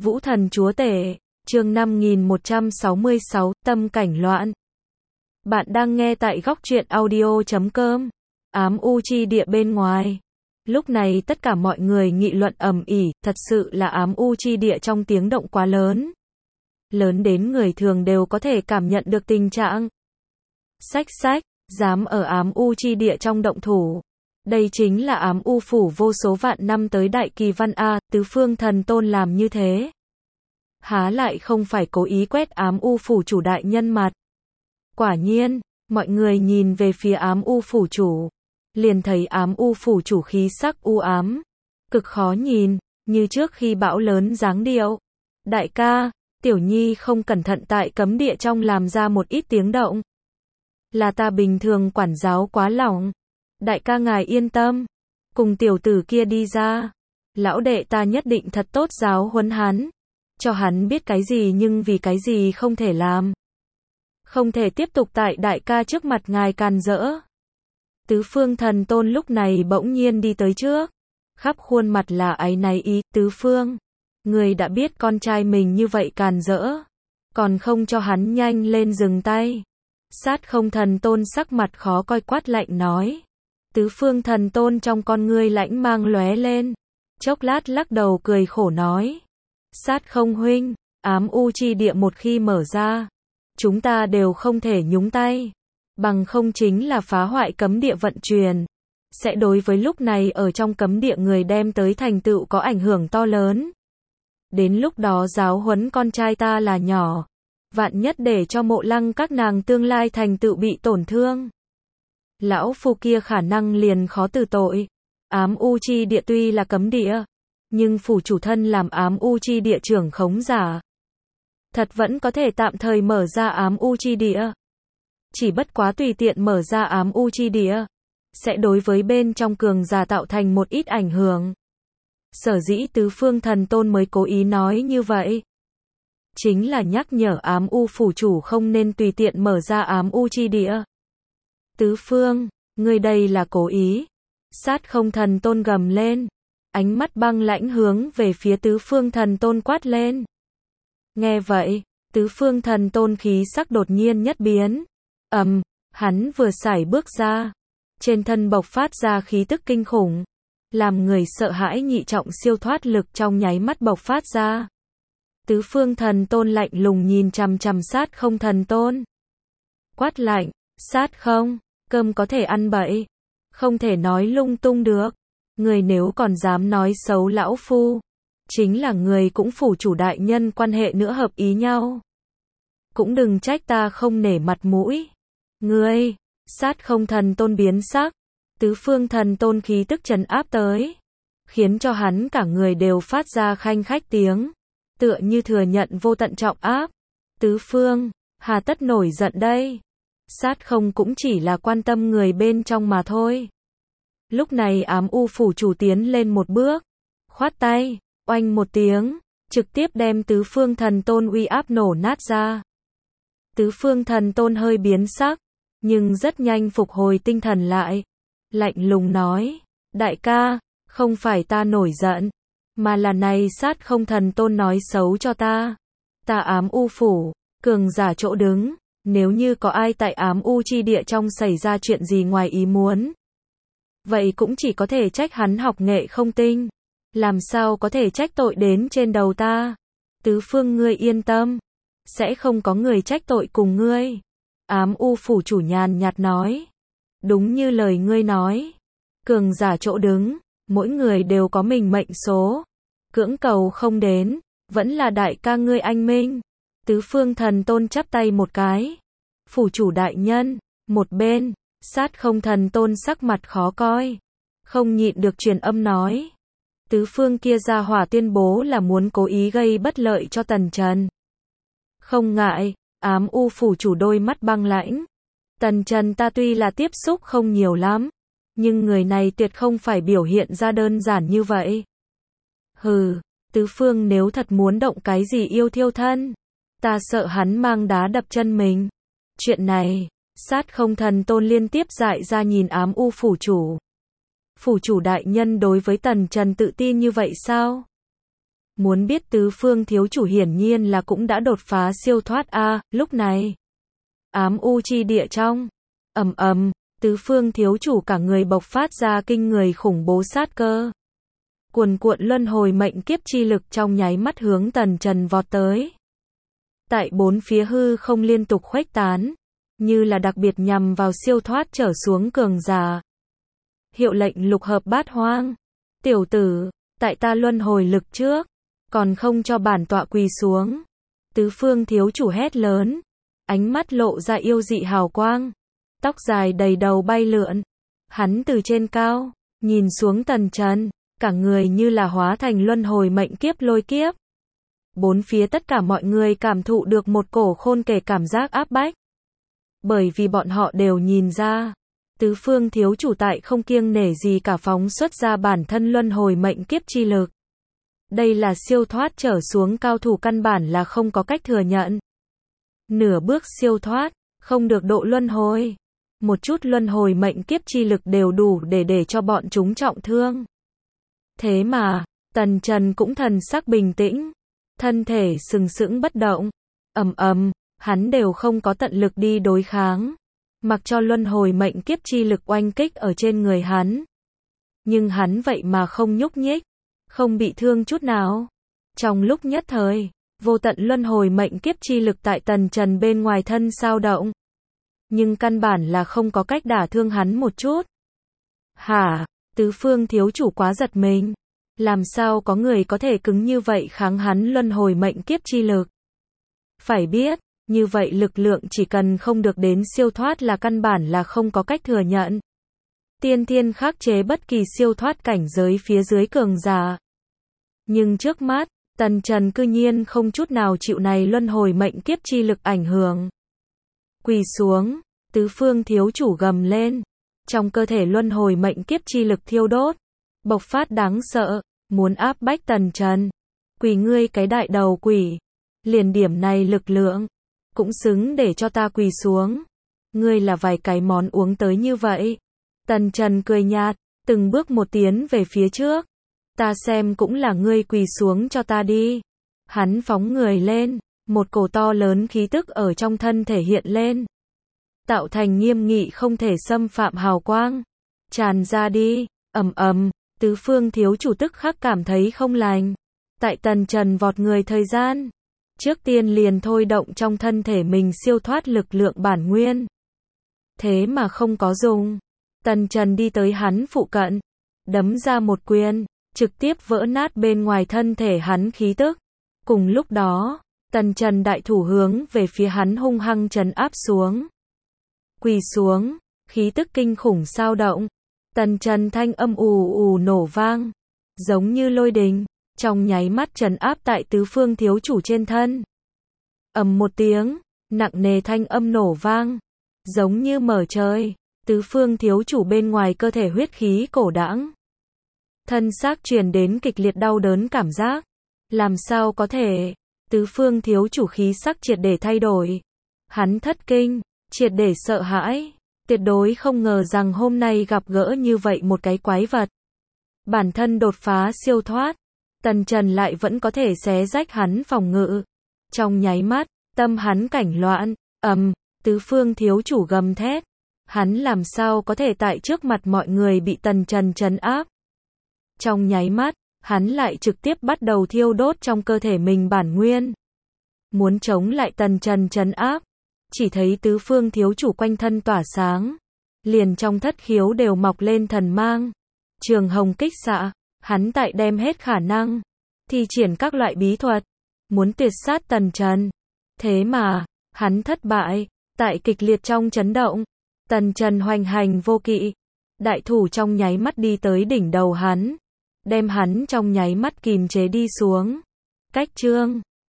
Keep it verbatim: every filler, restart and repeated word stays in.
Vũ Thần Chúa Tể, chương năm nghìn một trăm sáu mươi sáu, tâm cảnh loạn. Bạn đang nghe tại góc truyện audio chấm com. Ám u chi địa bên ngoài. Lúc này tất cả mọi người nghị luận ầm ĩ, thật sự là ám u chi địa trong tiếng động quá lớn. Lớn đến người thường đều có thể cảm nhận được tình trạng. Xách xách, dám ở ám u chi địa trong động thủ. Đây chính là ám u phủ vô số vạn năm tới đại kỳ văn A, tứ phương thần tôn làm như thế. Há lại không phải cố ý quét ám u phủ chủ đại nhân mặt. Quả nhiên, mọi người nhìn về phía ám u phủ chủ. Liền thấy ám u phủ chủ khí sắc u ám. Cực khó nhìn, như trước khi bão lớn dáng điệu. Đại ca, tiểu nhi không cẩn thận tại cấm địa trong làm ra một ít tiếng động. Là ta bình thường quản giáo quá lỏng. Đại ca ngài yên tâm. Cùng tiểu tử kia đi ra. Lão đệ ta nhất định thật tốt giáo huấn hắn. Cho hắn biết cái gì nhưng vì cái gì không thể làm. Không thể tiếp tục tại đại ca trước mặt ngài càn rỡ. Tứ phương thần tôn lúc này bỗng nhiên đi tới trước. Khắp khuôn mặt là áy náy ý. Tứ phương, người đã biết con trai mình như vậy càn rỡ. Còn không cho hắn nhanh lên dừng tay. Sát không thần tôn sắc mặt khó coi quát lạnh nói. Tứ phương thần tôn trong con ngươi lãnh mang lóe lên. Chốc lát lắc đầu cười khổ nói. Sát không huynh, ám u chi địa một khi mở ra. Chúng ta đều không thể nhúng tay. Bằng không chính là phá hoại cấm địa vận chuyển. Sẽ đối với lúc này ở trong cấm địa người đem tới thành tựu có ảnh hưởng to lớn. Đến lúc đó giáo huấn con trai ta là nhỏ. Vạn nhất để cho mộ lăng các nàng tương lai thành tựu bị tổn thương. Lão phu kia khả năng liền khó từ tội. Ám u chi địa tuy là cấm địa. Nhưng phủ chủ thân làm ám u chi địa trưởng khống giả. Thật vẫn có thể tạm thời mở ra ám u chi địa. Chỉ bất quá tùy tiện mở ra ám u chi địa. Sẽ đối với bên trong cường giả tạo thành một ít ảnh hưởng. Sở dĩ tứ phương thần tôn mới cố ý nói như vậy. Chính là nhắc nhở ám u phủ chủ không nên tùy tiện mở ra ám u chi địa. Tứ phương, ngươi đây là cố ý. Sát không thần tôn gầm lên. Ánh mắt băng lãnh hướng về phía tứ phương thần tôn quát lên. Nghe vậy, tứ phương thần tôn khí sắc đột nhiên nhất biến. Ầm, hắn vừa sải bước ra. Trên thân bộc phát ra khí tức kinh khủng. Làm người sợ hãi nhị trọng siêu thoát lực trong nháy mắt bộc phát ra. Tứ phương thần tôn lạnh lùng nhìn chằm chằm sát không thần tôn. Quát lạnh, sát không, cơm có thể ăn bậy. Không thể nói lung tung được. Người nếu còn dám nói xấu lão phu. Chính là người cũng phủ chủ đại nhân quan hệ nữa hợp ý nhau. Cũng đừng trách ta không nể mặt mũi. Ngươi, sát không thần tôn biến sắc. Tứ phương thần tôn khí tức trấn áp tới. Khiến cho hắn cả người đều phát ra khanh khách tiếng. Tựa như thừa nhận vô tận trọng áp. Tứ phương, hà tất nổi giận đây. Sát không cũng chỉ là quan tâm người bên trong mà thôi. Lúc này ám u phủ chủ tiến lên một bước. Khoát tay, oanh một tiếng. Trực tiếp đem tứ phương thần tôn uy áp nổ nát ra. Tứ phương thần tôn hơi biến sắc. Nhưng rất nhanh phục hồi tinh thần lại. Lạnh lùng nói. Đại ca, không phải ta nổi giận. Mà là này sát không thần tôn nói xấu cho ta. Ta ám u phủ, cường giả chỗ đứng. Nếu như có ai tại ám u chi địa trong xảy ra chuyện gì ngoài ý muốn. Vậy cũng chỉ có thể trách hắn học nghệ không tinh. Làm sao có thể trách tội đến trên đầu ta. Tứ phương ngươi yên tâm. Sẽ không có người trách tội cùng ngươi. Ám u phủ chủ nhàn nhạt nói. Đúng như lời ngươi nói. Cường giả chỗ đứng. Mỗi người đều có mình mệnh số. Cưỡng cầu không đến. Vẫn là đại ca ngươi anh minh. Tứ phương thần tôn chắp tay một cái. Phủ chủ đại nhân. Một bên. Sát không thần tôn sắc mặt khó coi. Không nhịn được truyền âm nói. Tứ phương kia ra hỏa tuyên bố là muốn cố ý gây bất lợi cho Tần Trần. Không ngại. Ám u phủ chủ đôi mắt băng lãnh. Tần Trần ta tuy là tiếp xúc không nhiều lắm. Nhưng người này tuyệt không phải biểu hiện ra đơn giản như vậy. Hừ, tứ phương nếu thật muốn động cái gì yêu thiêu thân. Ta sợ hắn mang đá đập chân mình. Chuyện này, sát không thần tôn liên tiếp dại ra nhìn ám u phủ chủ. Phủ chủ đại nhân đối với Tần Trần tự tin như vậy sao? Muốn biết tứ phương thiếu chủ hiển nhiên là cũng đã đột phá siêu thoát a, lúc này. Ám u chi địa trong. Ầm ầm, tứ phương thiếu chủ cả người bộc phát ra kinh người khủng bố sát cơ. Cuồn cuộn luân hồi mệnh kiếp chi lực trong nháy mắt hướng Tần Trần vọt tới. Tại bốn phía hư không liên tục khuếch tán, như là đặc biệt nhằm vào siêu thoát trở xuống cường giả. Hiệu lệnh lục hợp bát hoang. Tiểu tử, tại ta luân hồi lực trước, còn không cho bản tọa quỳ xuống. Tứ phương thiếu chủ hét lớn, ánh mắt lộ ra yêu dị hào quang, tóc dài đầy đầu bay lượn. Hắn từ trên cao, nhìn xuống Tần Trần, cả người như là hóa thành luân hồi mệnh kiếp lôi kiếp. Bốn phía tất cả mọi người cảm thụ được một cổ khôn kể cảm giác áp bách. Bởi vì bọn họ đều nhìn ra, tứ phương thiếu chủ tại không kiêng nể gì cả phóng xuất ra bản thân luân hồi mệnh kiếp chi lực. Đây là siêu thoát trở xuống cao thủ căn bản là không có cách thừa nhận. Nửa bước siêu thoát, không được độ luân hồi. Một chút luân hồi mệnh kiếp chi lực đều đủ để để cho bọn chúng trọng thương. Thế mà, Tần Trần cũng thần sắc bình tĩnh, thân thể sừng sững bất động. Ầm ầm, hắn đều không có tận lực đi đối kháng, mặc cho luân hồi mệnh kiếp chi lực oanh kích ở trên người hắn. Nhưng hắn vậy mà không nhúc nhích, không bị thương chút nào. Trong lúc nhất thời, vô tận luân hồi mệnh kiếp chi lực tại Tần Trần bên ngoài thân sao động, nhưng căn bản là không có cách đả thương hắn một chút. Hả? Tứ phương thiếu chủ quá giật mình. Làm sao có người có thể cứng như vậy kháng hắn luân hồi mệnh kiếp chi lực? Phải biết, như vậy lực lượng chỉ cần không được đến siêu thoát là căn bản là không có cách thừa nhận. Tiên thiên khắc chế bất kỳ siêu thoát cảnh giới phía dưới cường giả. Nhưng trước mắt, Tần Trần cư nhiên không chút nào chịu này luân hồi mệnh kiếp chi lực ảnh hưởng. Quỳ xuống, tứ phương thiếu chủ gầm lên. Trong cơ thể luân hồi mệnh kiếp chi lực thiêu đốt, bộc phát đáng sợ, muốn áp bách Tần Trần. Quỳ ngươi cái đại đầu quỷ, liền điểm này lực lượng, cũng xứng để cho ta quỳ xuống. Ngươi là vài cái món uống tới như vậy. Tần Trần cười nhạt, từng bước một tiến về phía trước. Ta xem cũng là ngươi quỳ xuống cho ta đi. Hắn phóng người lên, một cổ to lớn khí tức ở trong thân thể hiện lên, tạo thành nghiêm nghị không thể xâm phạm hào quang. Tràn ra đi, ầm ầm, tứ phương thiếu chủ tức khắc cảm thấy không lành. Tại Tần Trần vọt người thời gian, trước tiên liền thôi động trong thân thể mình siêu thoát lực lượng bản nguyên. Thế mà không có dùng. Tần Trần đi tới hắn phụ cận, đấm ra một quyền, trực tiếp vỡ nát bên ngoài thân thể hắn khí tức. Cùng lúc đó, Tần Trần đại thủ hướng về phía hắn hung hăng trấn áp xuống. Quỳ xuống, khí tức kinh khủng sao động. Tần Trần thanh âm ù ù nổ vang, giống như lôi đình, trong nháy mắt trấn áp tại tứ phương thiếu chủ trên thân. Ầm một tiếng, nặng nề thanh âm nổ vang, giống như mở trời, tứ phương thiếu chủ bên ngoài cơ thể huyết khí cổ đãng. Thân xác truyền đến kịch liệt đau đớn cảm giác. Làm sao có thể? Tứ phương thiếu chủ khí sắc triệt để thay đổi. Hắn thất kinh, triệt để sợ hãi, tuyệt đối không ngờ rằng hôm nay gặp gỡ như vậy một cái quái vật. Bản thân đột phá siêu thoát, Tần Trần lại vẫn có thể xé rách hắn phòng ngự. Trong nháy mắt, tâm hắn cảnh loạn, ầm, tứ phương thiếu chủ gầm thét. Hắn làm sao có thể tại trước mặt mọi người bị Tần Trần trấn áp. Trong nháy mắt, hắn lại trực tiếp bắt đầu thiêu đốt trong cơ thể mình bản nguyên. Muốn chống lại Tần Trần trấn áp, chỉ thấy tứ phương thiếu chủ quanh thân tỏa sáng. Liền trong thất khiếu đều mọc lên thần mang. Trường hồng kích xạ, hắn tại đem hết khả năng, thi triển các loại bí thuật, muốn tuyệt sát Tần Trần. Thế mà, hắn thất bại, tại kịch liệt trong chấn động. Tần Trần hoành hành vô kỵ, đại thủ trong nháy mắt đi tới đỉnh đầu hắn, đem hắn trong nháy mắt kìm chế đi xuống. Cách chương